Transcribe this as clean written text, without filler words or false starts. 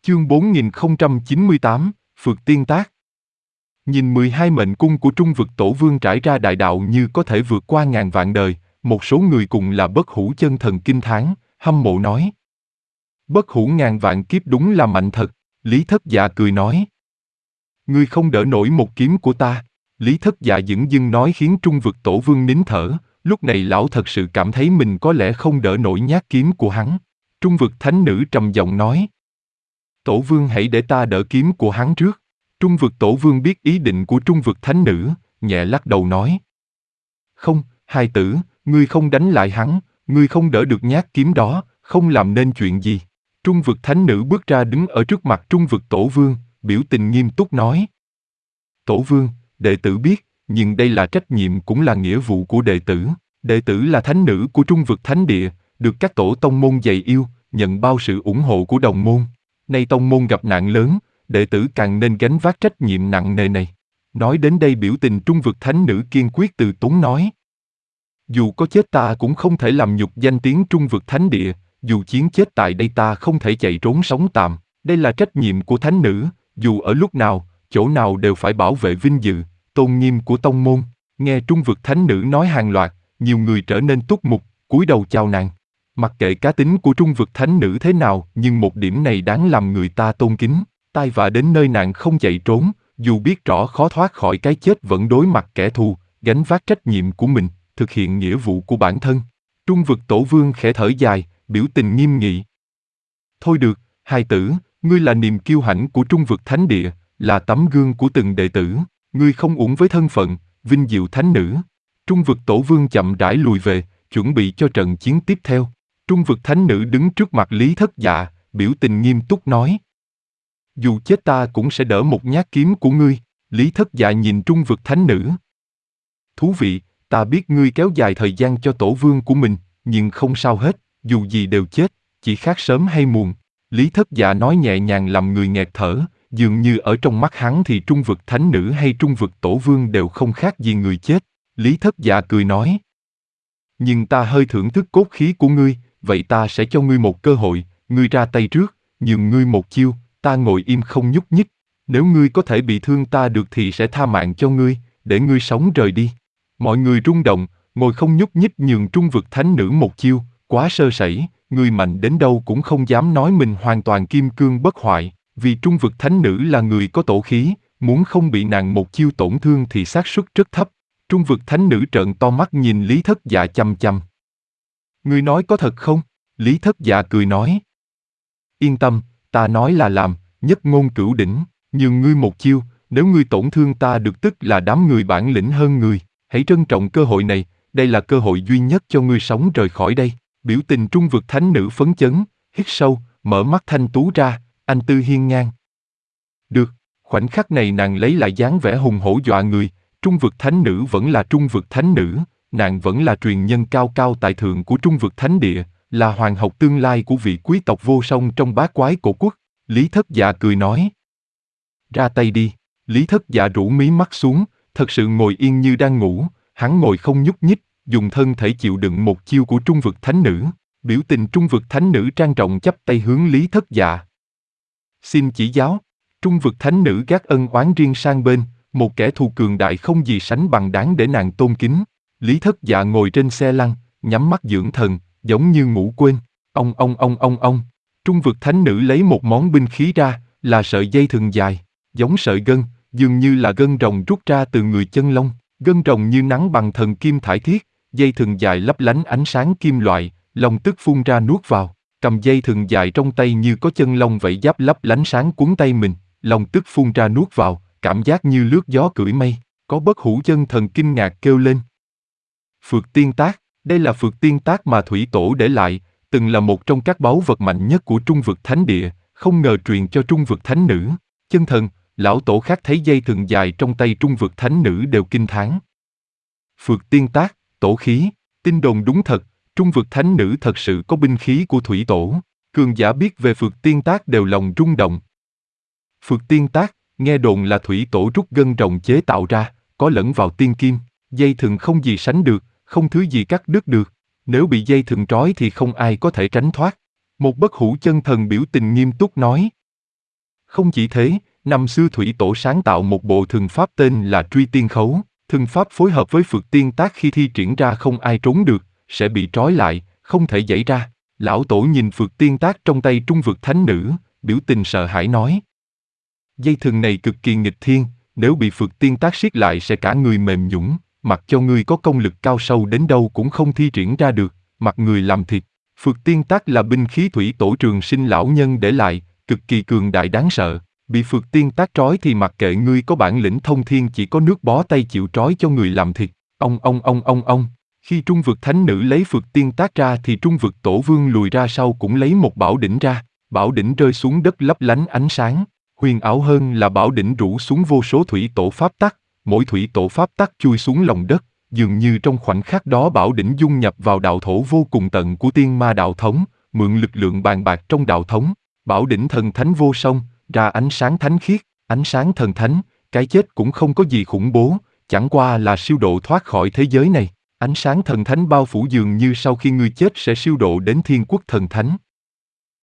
Chương 4098, Phược Tiên Tác. Nhìn 12 mệnh cung của Trung Vực Tổ Vương trải ra đại đạo như có thể vượt qua ngàn vạn đời, một số người cùng là bất hủ chân thần kinh thán, hâm mộ nói. Bất hủ ngàn vạn kiếp đúng là mạnh thật, Lý Thất Dạ cười nói. Ngươi không đỡ nổi một kiếm của ta, Lý Thất Dạ dửng dưng nói khiến Trung Vực Tổ Vương nín thở, lúc này lão thật sự cảm thấy mình có lẽ không đỡ nổi nhát kiếm của hắn. Trung Vực Thánh Nữ trầm giọng nói. Tổ Vương hãy để ta đỡ kiếm của hắn trước. Trung Vực Tổ Vương biết ý định của Trung Vực Thánh Nữ, nhẹ lắc đầu nói. Không, hài tử, ngươi không đánh lại hắn, ngươi không đỡ được nhát kiếm đó, không làm nên chuyện gì. Trung Vực Thánh Nữ bước ra đứng ở trước mặt Trung Vực Tổ Vương, biểu tình nghiêm túc nói. Tổ Vương, đệ tử biết, nhưng đây là trách nhiệm cũng là nghĩa vụ của đệ tử. Đệ tử là thánh nữ của Trung Vực Thánh Địa, được các tổ tông môn dạy yêu, nhận bao sự ủng hộ của đồng môn. Nay tông môn gặp nạn lớn, đệ tử càng nên gánh vác trách nhiệm nặng nề này. Nói đến đây biểu tình Trung Vực Thánh Nữ kiên quyết từ tốn nói. Dù có chết ta cũng không thể làm nhục danh tiếng Trung Vực Thánh Địa, dù chiến chết tại đây ta không thể chạy trốn sống tạm. Đây là trách nhiệm của thánh nữ, dù ở lúc nào, chỗ nào đều phải bảo vệ vinh dự, tôn nghiêm của tông môn. Nghe Trung Vực Thánh Nữ nói hàng loạt, nhiều người trở nên túc mục, cúi đầu chào nàng. Mặc kệ cá tính của Trung Vực Thánh Nữ thế nào, nhưng một điểm này đáng làm người ta tôn kính. Tai vạ đến nơi nàng không chạy trốn, dù biết rõ khó thoát khỏi cái chết vẫn đối mặt kẻ thù, gánh vác trách nhiệm của mình, thực hiện nghĩa vụ của bản thân. Trung Vực Tổ Vương khẽ thở dài, biểu tình nghiêm nghị. Thôi được, hài tử, ngươi là niềm kiêu hãnh của Trung Vực Thánh Địa, là tấm gương của từng đệ tử, ngươi không uổng với thân phận, vinh diệu thánh nữ. Trung Vực Tổ Vương chậm rãi lùi về, chuẩn bị cho trận chiến tiếp theo. Trung Vực Thánh Nữ đứng trước mặt Lý Thất Dạ, biểu tình nghiêm túc nói. Dù chết ta cũng sẽ đỡ một nhát kiếm của ngươi. Lý Thất Dạ nhìn Trung Vực Thánh Nữ. Thú vị, ta biết ngươi kéo dài thời gian cho tổ vương của mình, nhưng không sao hết, dù gì đều chết, chỉ khác sớm hay muộn. Lý Thất Dạ nói nhẹ nhàng làm người nghẹt thở, dường như ở trong mắt hắn thì Trung Vực Thánh Nữ hay Trung Vực Tổ Vương đều không khác gì người chết. Lý Thất Dạ cười nói. Nhưng ta hơi thưởng thức cốt khí của ngươi, vậy ta sẽ cho ngươi một cơ hội, ngươi ra tay trước, nhường ngươi một chiêu, ta ngồi im không nhúc nhích. Nếu ngươi có thể bị thương ta được thì sẽ tha mạng cho ngươi, để ngươi sống rời đi. Mọi người rung động, ngồi không nhúc nhích nhường Trung Vực Thánh Nữ một chiêu, quá sơ sẩy, ngươi mạnh đến đâu cũng không dám nói mình hoàn toàn kim cương bất hoại, vì Trung Vực Thánh Nữ là người có tổ khí, muốn không bị nàng một chiêu tổn thương thì xác suất rất thấp. Trung Vực Thánh Nữ trợn to mắt nhìn Lý Thất Dạ chằm chằm. Ngươi nói có thật không? Lý Thất Dạ cười nói. Yên tâm, ta nói là làm, nhất ngôn cửu đỉnh, nhường ngươi một chiêu, nếu ngươi tổn thương ta được tức là đám người bản lĩnh hơn người. Hãy trân trọng cơ hội này, đây là cơ hội duy nhất cho ngươi sống rời khỏi đây. Biểu tình Trung Vực Thánh Nữ phấn chấn, hít sâu, mở mắt thanh tú ra, anh tư hiên ngang. Được, khoảnh khắc này nàng lấy lại dáng vẻ hùng hổ dọa người. Trung Vực Thánh Nữ vẫn là Trung Vực Thánh Nữ, nàng vẫn là truyền nhân cao cao tại thượng của Trung Vực Thánh Địa, là hoàng hậu tương lai của vị quý tộc vô song trong bát quái cổ quốc. Lý Thất Dạ cười nói. Ra tay đi. Lý Thất Dạ rũ mí mắt xuống, thật sự ngồi yên như đang ngủ, hắn ngồi không nhúc nhích, dùng thân thể chịu đựng một chiêu của Trung Vực Thánh Nữ. Biểu tình Trung Vực Thánh Nữ trang trọng chắp tay hướng Lý Thất Dạ. Xin chỉ giáo. Trung Vực Thánh Nữ gác ân oán riêng sang bên, một kẻ thù cường đại không gì sánh bằng đáng để nàng tôn kính. Lý Thất Dạ ngồi trên xe lăn, nhắm mắt dưỡng thần, giống như ngủ quên. Ông. Trung Vực Thánh Nữ lấy một món binh khí ra, là sợi dây thừng dài, giống sợi gân, dường như là gân rồng rút ra từ người chân long. Gân rồng như nắng bằng thần kim thải thiết, dây thừng dài lấp lánh ánh sáng kim loại, long tức phun ra nuốt vào. Cầm dây thừng dài trong tay như có chân long vậy giáp lấp lánh sáng cuốn tay mình, long tức phun ra nuốt vào, cảm giác như lướt gió cưỡi mây. Có bất hủ chân thần kinh ngạc kêu lên. Phược Tiên Tác, đây là Phược Tiên Tác mà Thủy Tổ để lại, từng là một trong các báu vật mạnh nhất của Trung Vực Thánh Địa, không ngờ truyền cho Trung Vực Thánh Nữ. Chân thần, lão tổ khác thấy dây thừng dài trong tay Trung Vực Thánh Nữ đều kinh thán. Phược Tiên Tác, tổ khí, tin đồn đúng thật, Trung Vực Thánh Nữ thật sự có binh khí của Thủy Tổ. Cường giả biết về Phược Tiên Tác đều lòng rung động. Phược Tiên Tác, nghe đồn là Thủy Tổ rút gân rồng chế tạo ra, có lẫn vào tiên kim, dây thừng không gì sánh được, không thứ gì cắt đứt được. Nếu bị dây thừng trói thì không ai có thể tránh thoát. Một bất hủ chân thần biểu tình nghiêm túc nói. Không chỉ thế, năm xưa thủy tổ sáng tạo một bộ thần pháp tên là Truy Tiên Khấu. Thần pháp phối hợp với Phược Tiên Tác khi thi triển ra không ai trốn được, sẽ bị trói lại, không thể giãy ra. Lão tổ nhìn Phược Tiên Tác trong tay Trung Vực Thánh Nữ, biểu tình sợ hãi nói. Dây thừng này cực kỳ nghịch thiên, nếu bị Phược Tiên Tác siết lại sẽ cả người mềm nhũn, mặc cho ngươi có công lực cao sâu đến đâu cũng không thi triển ra được, mặc người làm thịt. Phược Tiên Tác là binh khí thủy tổ Trường Sinh lão nhân để lại, cực kỳ cường đại đáng sợ. Bị Phược Tiên Tác trói thì mặc kệ ngươi có bản lĩnh thông thiên, chỉ có nước bó tay chịu trói cho người làm thịt. Ông. Khi Trung Vực Thánh Nữ lấy Phược Tiên Tác ra thì Trung Vực Tổ Vương lùi ra sau cũng lấy một bảo đỉnh ra. Bảo đỉnh rơi xuống đất lấp lánh ánh sáng. Huyền ảo hơn là bảo đỉnh rủ xuống vô số thủy tổ pháp tắc, mỗi thủy tổ pháp tắc chui xuống lòng đất, dường như trong khoảnh khắc đó bảo đỉnh dung nhập vào đạo thổ vô cùng tận của tiên ma đạo thống, mượn lực lượng bàn bạc trong đạo thống. Bảo đỉnh thần thánh vô song, ra ánh sáng thánh khiết, ánh sáng thần thánh, cái chết cũng không có gì khủng bố, chẳng qua là siêu độ thoát khỏi thế giới này. Ánh sáng thần thánh bao phủ dường như sau khi ngươi chết sẽ siêu độ đến thiên quốc thần thánh.